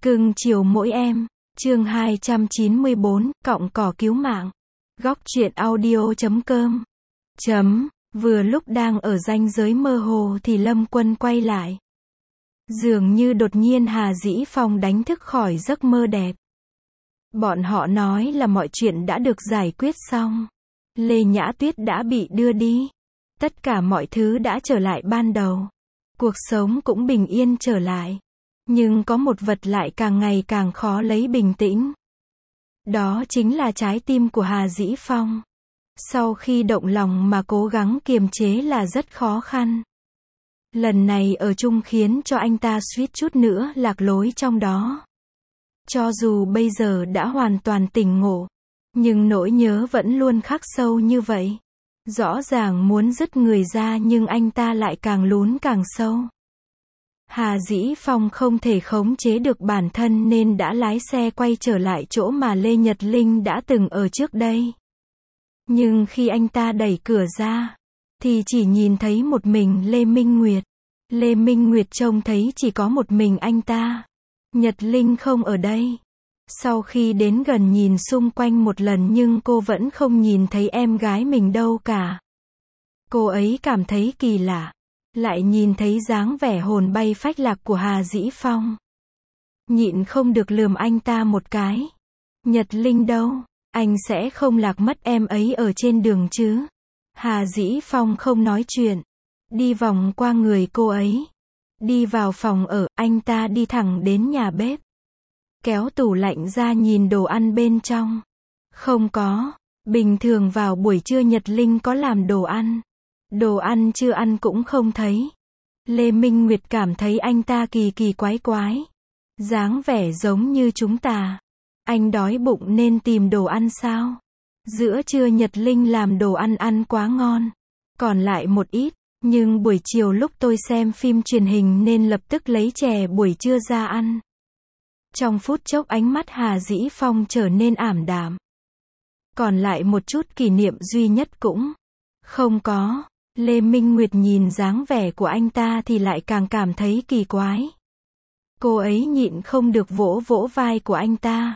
Cưng chiều mỗi em. Chương 294, cọng cỏ cứu mạng. Góc truyện audio.com. Vừa lúc đang ở ranh giới mơ hồ thì Lâm Quân quay lại. Dường như đột nhiên Hà Dĩ Phong đánh thức khỏi giấc mơ đẹp. Bọn họ nói là mọi chuyện đã được giải quyết xong. Lê Nhã Tuyết đã bị đưa đi. Tất cả mọi thứ đã trở lại ban đầu. Cuộc sống cũng bình yên trở lại. Nhưng có một vật lại càng ngày càng khó lấy bình tĩnh. Đó chính là trái tim của Hà Dĩ Phong. Sau khi động lòng mà cố gắng kiềm chế là rất khó khăn. Lần này ở chung khiến cho anh ta suýt chút nữa lạc lối trong đó. Cho dù bây giờ đã hoàn toàn tỉnh ngộ, nhưng nỗi nhớ vẫn luôn khắc sâu như vậy. Rõ ràng muốn dứt người ra nhưng anh ta lại càng lún càng sâu. Hà Dĩ Phong không thể khống chế được bản thân nên đã lái xe quay trở lại chỗ mà Lê Nhật Linh đã từng ở trước đây. Nhưng khi anh ta đẩy cửa ra, thì chỉ nhìn thấy một mình Lê Minh Nguyệt. Lê Minh Nguyệt trông thấy chỉ có một mình anh ta. Nhật Linh không ở đây. Sau khi đến gần nhìn xung quanh một lần nhưng cô vẫn không nhìn thấy em gái mình đâu cả. Cô ấy cảm thấy kỳ lạ. Lại nhìn thấy dáng vẻ hồn bay phách lạc của Hà Dĩ Phong. Nhịn không được lườm anh ta một cái. Nhật Linh đâu? Anh sẽ không lạc mất em ấy ở trên đường chứ? Hà Dĩ Phong không nói chuyện. Đi vòng qua người cô ấy. Đi vào phòng ở, anh ta đi thẳng đến nhà bếp. Kéo tủ lạnh ra nhìn đồ ăn bên trong. Không có. Bình thường vào buổi trưa Nhật Linh có làm đồ ăn. Đồ ăn chưa ăn cũng không thấy. Lê Minh Nguyệt cảm thấy anh ta kỳ kỳ quái quái. Dáng vẻ giống như chúng ta. Anh đói bụng nên tìm đồ ăn sao? Giữa trưa Nhật Linh làm đồ ăn ăn quá ngon. Còn lại một ít. Nhưng buổi chiều lúc tôi xem phim truyền hình nên lập tức lấy chè buổi trưa ra ăn. Trong phút chốc ánh mắt Hà Dĩ Phong trở nên ảm đạm. Còn lại một chút kỷ niệm duy nhất cũng không có. Lê Minh Nguyệt nhìn dáng vẻ của anh ta thì lại càng cảm thấy kỳ quái. Cô ấy nhịn không được vỗ vỗ vai của anh ta.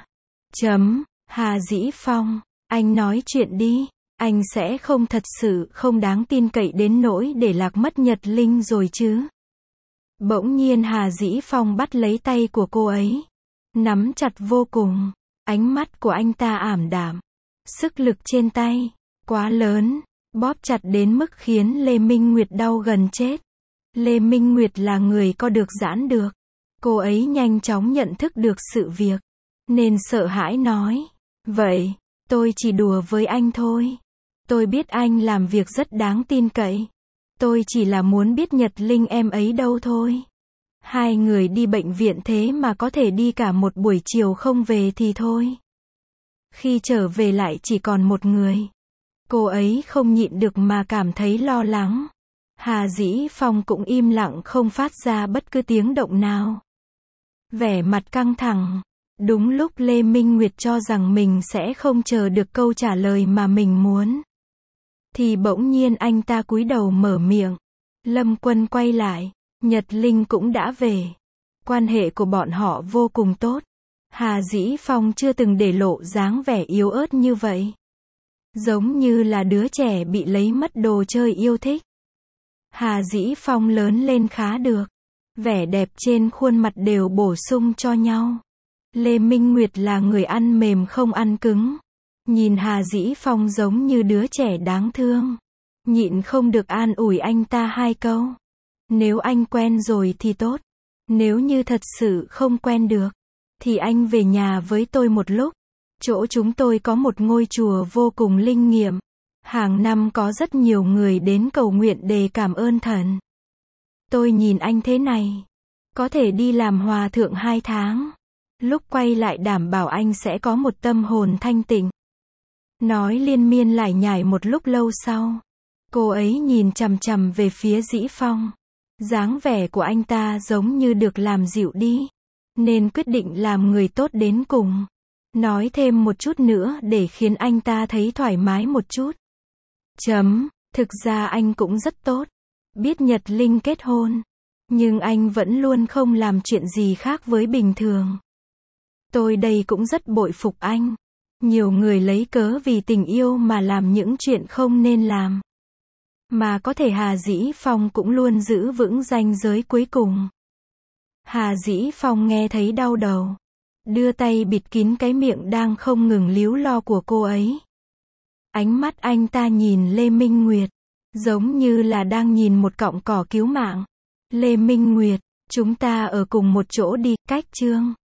Hà Dĩ Phong, anh nói chuyện đi. Anh sẽ không thật sự không đáng tin cậy đến nỗi để lạc mất Nhật Linh rồi chứ? Bỗng nhiên Hà Dĩ Phong bắt lấy tay của cô ấy. Nắm chặt vô cùng. Ánh mắt của anh ta ảm đạm. Sức lực trên tay quá lớn. Bóp chặt đến mức khiến Lê Minh Nguyệt đau gần chết. Lê Minh Nguyệt là người có được giãn được. Cô ấy nhanh chóng nhận thức được sự việc. Nên sợ hãi nói. Vậy, tôi chỉ đùa với anh thôi. Tôi biết anh làm việc rất đáng tin cậy. Tôi chỉ là muốn biết Nhật Linh em ấy đâu thôi. Hai người đi bệnh viện thế mà có thể đi cả một buổi chiều không về thì thôi. Khi trở về lại chỉ còn một người. Cô ấy không nhịn được mà cảm thấy lo lắng. Hà Dĩ Phong cũng im lặng không phát ra bất cứ tiếng động nào. Vẻ mặt căng thẳng. Đúng lúc Lê Minh Nguyệt cho rằng mình sẽ không chờ được câu trả lời mà mình muốn. Thì bỗng nhiên anh ta cúi đầu mở miệng. Lâm Quân quay lại. Nhật Linh cũng đã về. Quan hệ của bọn họ vô cùng tốt. Hà Dĩ Phong chưa từng để lộ dáng vẻ yếu ớt như vậy. Giống như là đứa trẻ bị lấy mất đồ chơi yêu thích. Hà Dĩ Phong lớn lên khá được. Vẻ đẹp trên khuôn mặt đều bổ sung cho nhau. Lê Minh Nguyệt là người ăn mềm không ăn cứng. Nhìn Hà Dĩ Phong giống như đứa trẻ đáng thương. Nhịn không được an ủi anh ta hai câu. Nếu anh quen rồi thì tốt. Nếu như thật sự không quen được, thì anh về nhà với tôi một lúc. Chỗ chúng tôi có một ngôi chùa vô cùng linh nghiệm. Hàng năm có rất nhiều người đến cầu nguyện để cảm ơn thần. Tôi nhìn anh thế này. Có thể đi làm hòa thượng 2 tháng. Lúc quay lại đảm bảo anh sẽ có một tâm hồn thanh tịnh. Nói liên miên lải nhải một lúc lâu sau. Cô ấy nhìn chằm chằm về phía Dĩ Phong. Dáng vẻ của anh ta giống như được làm dịu đi. Nên quyết định làm người tốt đến cùng. Nói thêm một chút nữa để khiến anh ta thấy thoải mái một chút. Thực ra anh cũng rất tốt. Biết Nhật Linh kết hôn. Nhưng anh vẫn luôn không làm chuyện gì khác với bình thường. Tôi đây cũng rất bội phục anh. Nhiều người lấy cớ vì tình yêu mà làm những chuyện không nên làm. Mà có thể Hà Dĩ Phong cũng luôn giữ vững ranh giới cuối cùng. Hà Dĩ Phong nghe thấy đau đầu. Đưa tay bịt kín cái miệng đang không ngừng líu lo của cô ấy. Ánh mắt anh ta nhìn Lê Minh Nguyệt. Giống như là đang nhìn một cọng cỏ cứu mạng. Lê Minh Nguyệt, chúng ta ở cùng một chỗ đi, cách chương.